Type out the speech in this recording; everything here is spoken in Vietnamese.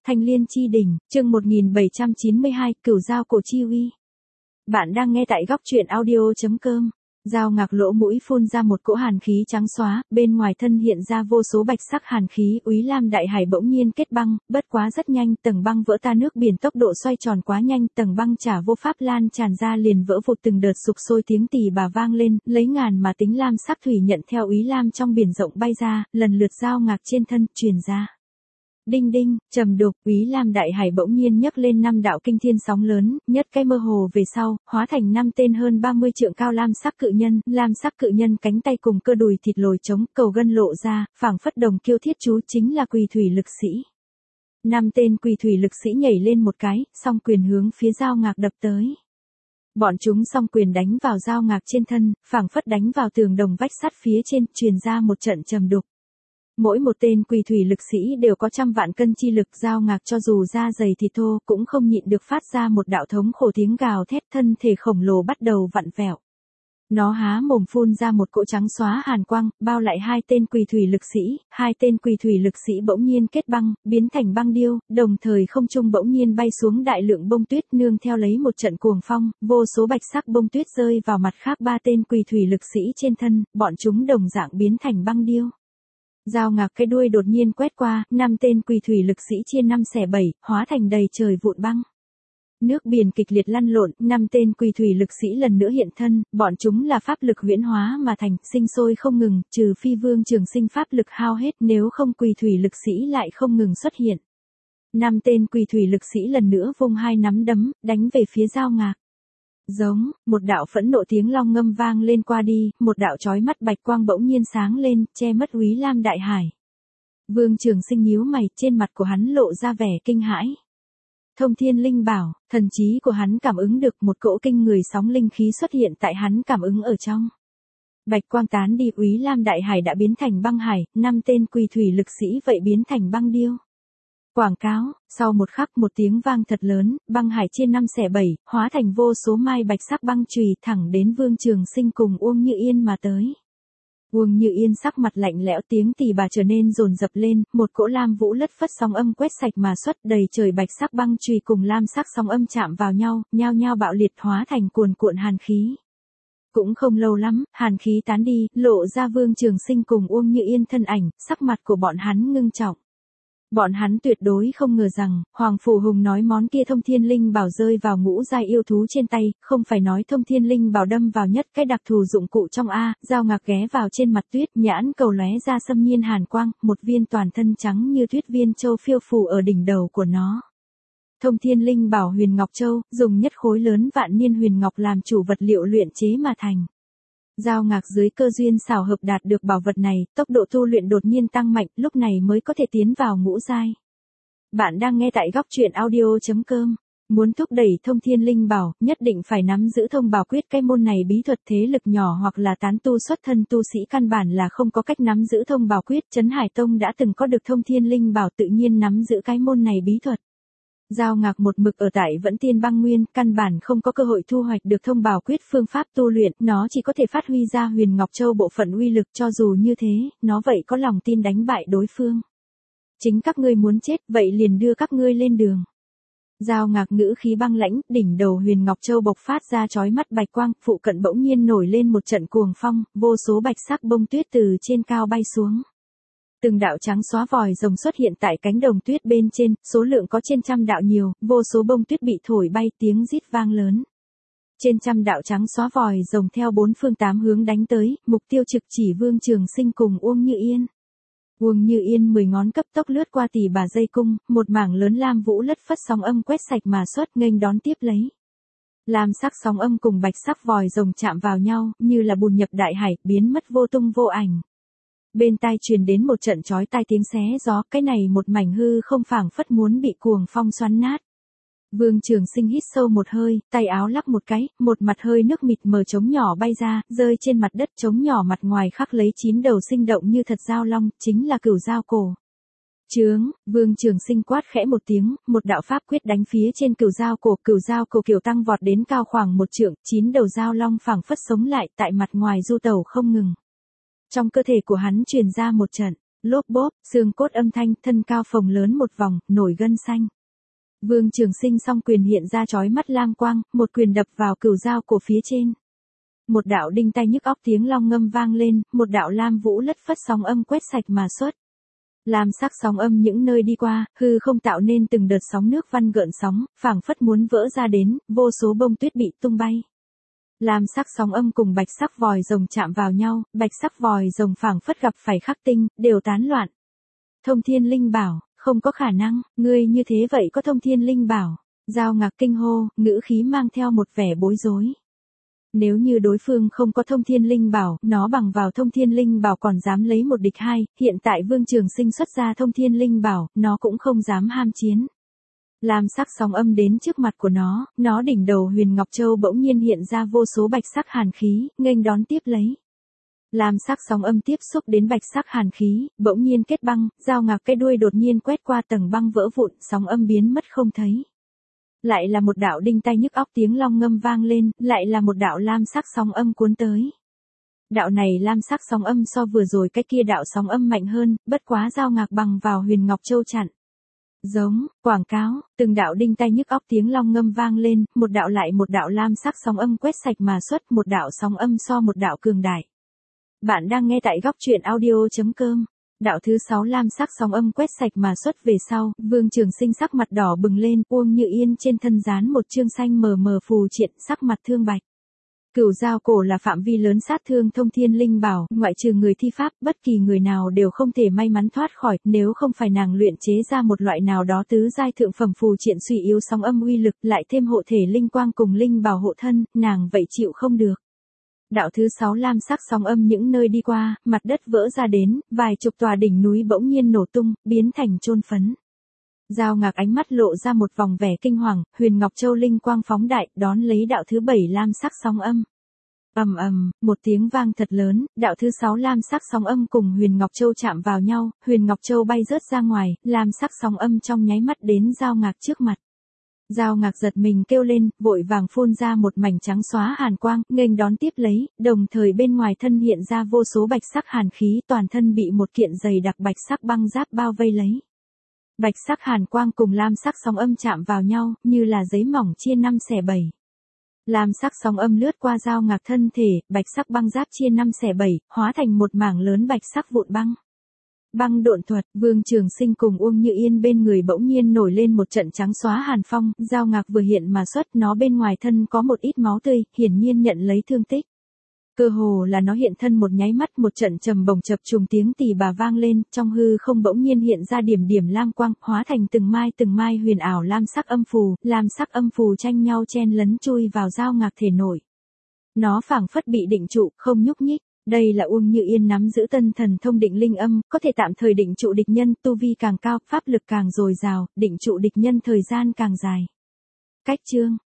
Thanh Liên chi đỉnh, chương 1792, Cửu Giao cổ chi uy. Bạn đang nghe tại góc truyện audio.com. Giao Ngạc lỗ mũi phun ra một cỗ hàn khí trắng xóa, bên ngoài thân hiện ra vô số bạch sắc hàn khí, Úy Lam đại hải bỗng nhiên kết băng, bất quá rất nhanh, tầng băng vỡ ta nước biển tốc độ xoay tròn quá nhanh, tầng băng trả vô pháp lan tràn ra liền vỡ vụt từng đợt sục sôi tiếng tì bà vang lên, lấy ngàn mà tính lam sắc thủy nhận theo Úy Lam trong biển rộng bay ra, lần lượt Giao Ngạc trên thân truyền ra. Đinh đinh, trầm đục, Úy Lam đại hải bỗng nhiên nhấc lên 5 đạo kinh thiên sóng lớn, nhất cái mơ hồ về sau, hóa thành 5 tên hơn 30 trượng cao lam sắc cự nhân cánh tay cùng cơ đùi thịt lồi trống, cầu gân lộ ra, phảng phất đồng kiêu thiết chú chính là quỳ thủy lực sĩ. 5 tên quỳ thủy lực sĩ nhảy lên một cái, song quyền hướng phía Giao Ngạc đập tới. Bọn chúng song quyền đánh vào Giao Ngạc trên thân, phảng phất đánh vào tường đồng vách sắt phía trên, truyền ra một trận trầm đục. Mỗi một tên quỳ thủy lực sĩ đều có trăm vạn cân chi lực, Giao Ngạc cho dù da dày thịt thô cũng không nhịn được phát ra một đạo thống khổ tiếng gào thét, thân thể khổng lồ bắt đầu vặn vẹo. Nó há mồm phun ra một cỗ trắng xóa hàn quang, bao lại 2 tên quỳ thủy lực sĩ, 2 tên quỳ thủy lực sĩ bỗng nhiên kết băng, biến thành băng điêu, đồng thời không trung bỗng nhiên bay xuống đại lượng bông tuyết nương theo lấy một trận cuồng phong, vô số bạch sắc bông tuyết rơi vào mặt khác 3 tên quỳ thủy lực sĩ trên thân, bọn chúng đồng dạng biến thành băng điêu. Giao Ngạc cái đuôi đột nhiên quét qua, 5 tên quỳ thủy lực sĩ chia 5 xẻ 7, hóa thành đầy trời vụn băng. Nước biển kịch liệt lăn lộn, 5 tên quỳ thủy lực sĩ lần nữa hiện thân, bọn chúng là pháp lực huyễn hóa mà thành, sinh sôi không ngừng, trừ phi Vương Trường Sinh pháp lực hao hết, nếu không quỳ thủy lực sĩ lại không ngừng xuất hiện. 5 tên quỳ thủy lực sĩ lần nữa vung 2 nắm đấm, đánh về phía Giao Ngạc. Giống, một đạo phẫn nộ tiếng long ngâm vang lên qua đi, một đạo chói mắt bạch quang bỗng nhiên sáng lên, che mất Úy Lam đại hải. Vương Trường Sinh nhíu mày, trên mặt của hắn lộ ra vẻ kinh hãi. Thông Thiên Linh Bảo, thần trí của hắn cảm ứng được một cỗ kinh người sóng linh khí xuất hiện tại hắn cảm ứng ở trong. Bạch quang tán đi, Úy Lam đại hải đã biến thành băng hải, 5 tên quỳ thủy lực sĩ vậy biến thành băng điêu. Quảng cáo, sau một khắc một tiếng vang thật lớn, băng hải chia 5 xẻ 7, hóa thành vô số mai bạch sắc băng chùy thẳng đến Vương Trường Sinh cùng Uông Như Yên mà tới. Uông Như Yên sắc mặt lạnh lẽo, tiếng tì bà trở nên dồn dập lên, một cỗ lam vũ lất phất sóng âm quét sạch mà xuất, đầy trời bạch sắc băng chùy cùng lam sắc sóng âm chạm vào nhau, nhao nhao bạo liệt hóa thành cuồn cuộn hàn khí. Cũng không lâu lắm, hàn khí tán đi, lộ ra Vương Trường Sinh cùng Uông Như Yên thân ảnh, sắc mặt của bọn hắn ngưng trọng. Bọn hắn tuyệt đối không ngờ rằng, Hoàng Phủ Hùng nói món kia Thông Thiên Linh Bảo rơi vào ngũ giai yêu thú trên tay, không phải nói Thông Thiên Linh Bảo đâm vào nhất cái đặc thù dụng cụ trong A, Giao Ngạc ghé vào trên mặt tuyết, nhãn cầu lóe ra xâm nhiên hàn quang, một viên toàn thân trắng như tuyết viên châu phiêu phù ở đỉnh đầu của nó. Thông Thiên Linh Bảo Huyền Ngọc Châu, dùng nhất khối lớn vạn niên huyền ngọc làm chủ vật liệu luyện chế mà thành. Giao Ngạc dưới cơ duyên xảo hợp đạt được bảo vật này, tốc độ tu luyện đột nhiên tăng mạnh, lúc này mới có thể tiến vào ngũ giai. Bạn đang nghe tại góc truyện audio.com. Muốn thúc đẩy Thông Thiên Linh Bảo, nhất định phải nắm giữ thông bảo quyết, cái môn này bí thuật thế lực nhỏ hoặc là tán tu xuất thân tu sĩ căn bản là không có cách nắm giữ thông bảo quyết, Trấn Hải Tông đã từng có được Thông Thiên Linh Bảo tự nhiên nắm giữ cái môn này bí thuật. Giao Ngạc một mực ở tại Vẫn Tiên Băng Nguyên, căn bản không có cơ hội thu hoạch được thông bảo quyết phương pháp tu luyện, nó chỉ có thể phát huy ra Huyền Ngọc Châu bộ phận uy lực, cho dù như thế, nó vậy có lòng tin đánh bại đối phương. Chính các ngươi muốn chết, vậy liền đưa các ngươi lên đường. Giao Ngạc ngữ khí băng lãnh, đỉnh đầu Huyền Ngọc Châu bộc phát ra chói mắt bạch quang, phụ cận bỗng nhiên nổi lên một trận cuồng phong, vô số bạch sắc bông tuyết từ trên cao bay xuống. Từng đạo trắng xóa vòi rồng xuất hiện tại cánh đồng tuyết bên trên, số lượng có trên trăm đạo nhiều, vô số bông tuyết bị thổi bay, tiếng rít vang lớn. Trên trăm đạo trắng xóa vòi rồng theo 4 phương 8 hướng đánh tới, mục tiêu trực chỉ Vương Trường Sinh cùng Uông Như Yên. Uông Như Yên 10 ngón cấp tốc lướt qua tỉ bà dây cung, một mảng lớn lam vũ lất phất sóng âm quét sạch mà xuất, nghênh đón tiếp lấy. Lam sắc sóng âm cùng bạch sắc vòi rồng chạm vào nhau, như là bùn nhập đại hải, biến mất vô tung vô ảnh. Bên tai truyền đến một trận chói tai tiếng xé gió, cái này một mảnh hư không phảng phất muốn bị cuồng phong xoắn nát. Vương Trường Sinh hít sâu một hơi, tay áo lắc một cái, một mặt hơi nước mịt mờ trống nhỏ bay ra, rơi trên mặt đất, trống nhỏ mặt ngoài khắc lấy 9 đầu sinh động như thật giao long, chính là Cửu Giao cổ. Chướng, Vương Trường Sinh quát khẽ một tiếng, một đạo pháp quyết đánh phía trên Cửu Giao cổ kiểu tăng vọt đến cao khoảng 1 trượng, 9 đầu giao long phảng phất sống lại tại mặt ngoài du tẩu không ngừng. Trong cơ thể của hắn truyền ra một trận lốp bốp, xương cốt âm thanh, thân cao phồng lớn một vòng, nổi gân xanh. Vương Trường Sinh song quyền hiện ra chói mắt lam quang, một quyền đập vào cửu dao cổ phía trên. Một đạo đinh tai nhức óc tiếng long ngâm vang lên, một đạo lam vũ lất phất sóng âm quét sạch mà xuất. Lam sắc sóng âm những nơi đi qua, hư không tạo nên từng đợt sóng nước văn gợn sóng, phảng phất muốn vỡ ra đến, vô số bông tuyết bị tung bay. Lam sắc sóng âm cùng bạch sắc vòi rồng chạm vào nhau, bạch sắc vòi rồng phảng phất gặp phải khắc tinh, đều tán loạn. Thông Thiên Linh bảo, không có khả năng, ngươi như thế vậy có Thông Thiên Linh bảo. Giao Ngạc kinh hô, ngữ khí mang theo một vẻ bối rối. Nếu như đối phương không có Thông Thiên Linh bảo, nó bằng vào Thông Thiên Linh bảo còn dám lấy một địch hai, hiện tại Vương Trường Sinh xuất ra Thông Thiên Linh bảo, nó cũng không dám ham chiến. Lam sắc sóng âm đến trước mặt của nó đỉnh đầu Huyền Ngọc Châu bỗng nhiên hiện ra vô số bạch sắc hàn khí, nghênh đón tiếp lấy. Lam sắc sóng âm tiếp xúc đến bạch sắc hàn khí, bỗng nhiên kết băng, Giao Ngạc cái đuôi đột nhiên quét qua tầng băng vỡ vụn, sóng âm biến mất không thấy. Lại là một đạo đinh tai nhức óc tiếng long ngâm vang lên, lại là một đạo lam sắc sóng âm cuốn tới. Đạo này lam sắc sóng âm so vừa rồi cái kia đạo sóng âm mạnh hơn, bất quá Giao Ngạc bằng vào Huyền Ngọc Châu chặn. Giống, quảng cáo, từng đạo đinh tai nhức óc tiếng long ngâm vang lên, một đạo lại một đạo lam sắc sóng âm quét sạch mà xuất, một đạo sóng âm so một đạo cường đại. Bạn đang nghe tại góc truyện audio.com. Đạo thứ 6 lam sắc sóng âm quét sạch mà xuất về sau, Vương Trường Sinh sắc mặt đỏ bừng lên, Uông Như Yên trên thân dán một chương xanh mờ mờ phù triện, sắc mặt thương bạch. Cửu dao cổ là phạm vi lớn sát thương Thông Thiên Linh bảo, ngoại trừ người thi pháp, bất kỳ người nào đều không thể may mắn thoát khỏi, nếu không phải nàng luyện chế ra một loại nào đó tứ giai thượng phẩm phù triện suy yếu sóng âm uy lực, lại thêm hộ thể linh quang cùng linh bảo hộ thân, nàng vậy chịu không được. Đạo thứ 6 lam sắc sóng âm những nơi đi qua, mặt đất vỡ ra đến, vài chục tòa đỉnh núi bỗng nhiên nổ tung, biến thành chôn phấn. Giao Ngạc ánh mắt lộ ra một vòng vẻ kinh hoàng, Huyền Ngọc Châu linh quang phóng đại, đón lấy đạo thứ 7 lam sắc sóng âm. Một tiếng vang thật lớn, đạo thứ 6 lam sắc sóng âm cùng Huyền Ngọc Châu chạm vào nhau, Huyền Ngọc Châu bay rớt ra ngoài, lam sắc sóng âm trong nháy mắt đến Giao Ngạc trước mặt. Giao Ngạc giật mình kêu lên, vội vàng phun ra một mảnh trắng xóa hàn quang, nghênh đón tiếp lấy, đồng thời bên ngoài thân hiện ra vô số bạch sắc hàn khí, toàn thân bị một kiện dày đặc bạch sắc băng giáp bao vây lấy. Bạch sắc hàn quang cùng lam sắc sóng âm chạm vào nhau, như là giấy mỏng chia 5 xẻ 7. Lam sắc sóng âm lướt qua Giao Ngạc thân thể, bạch sắc băng giáp chia 5 xẻ 7, hóa thành một mảng lớn bạch sắc vụn băng. Băng độn thuật, Vương Trường Sinh cùng Uông Như Yên bên người bỗng nhiên nổi lên một trận trắng xóa hàn phong, Giao Ngạc vừa hiện mà xuất, nó bên ngoài thân có một ít máu tươi, hiển nhiên nhận lấy thương tích. Cơ hồ là nó hiện thân một nháy mắt, một trận trầm bổng chập trùng tiếng tỳ bà vang lên, trong hư không bỗng nhiên hiện ra điểm điểm lam quang, hóa thành từng mai huyền ảo lam sắc âm phù tranh nhau chen lấn chui vào Giao Ngạc thể nội. Nó phảng phất bị định trụ, không nhúc nhích. Đây là Uông Như Yên nắm giữ tân thần thông định linh âm, có thể tạm thời định trụ địch nhân, tu vi càng cao, pháp lực càng dồi dào, định trụ địch nhân thời gian càng dài. Cách chương,